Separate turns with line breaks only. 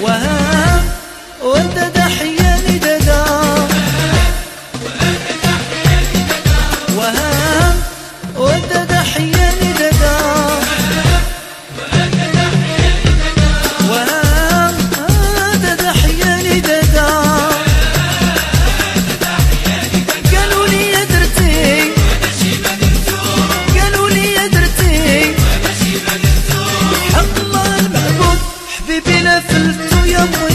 وها ودد حياني ددا وها ودد حياني ددا وها ودد حياني ددا قالوا لي يا درتي قالوا لي يا درتي حق الله المعبود حبيبي نفلتو يا